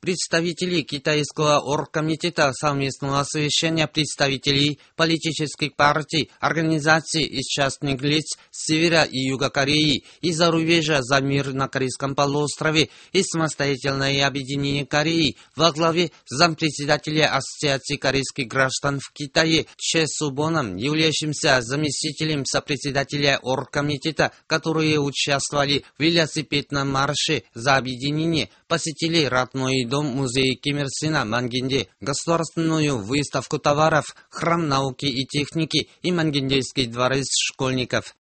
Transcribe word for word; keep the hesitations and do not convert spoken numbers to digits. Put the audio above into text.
Представители китайского оргкомитета совместного совещания представителей политических партий, организаций и частных лиц с севера и юга Кореи и зарубежья за мир на Корейском полуострове и самостоятельное объединение Кореи во главе зампредседателя Ассоциации корейских граждан в Китае Че Субоном, являющимся заместителем сопредседателя оргкомитета, которые участвовали в велосипедном марше за объединение, посетили родной дом музея Ким Ир Сына Мангенде, государственную выставку товаров, храм науки и техники и Мангендейский дворец школьников.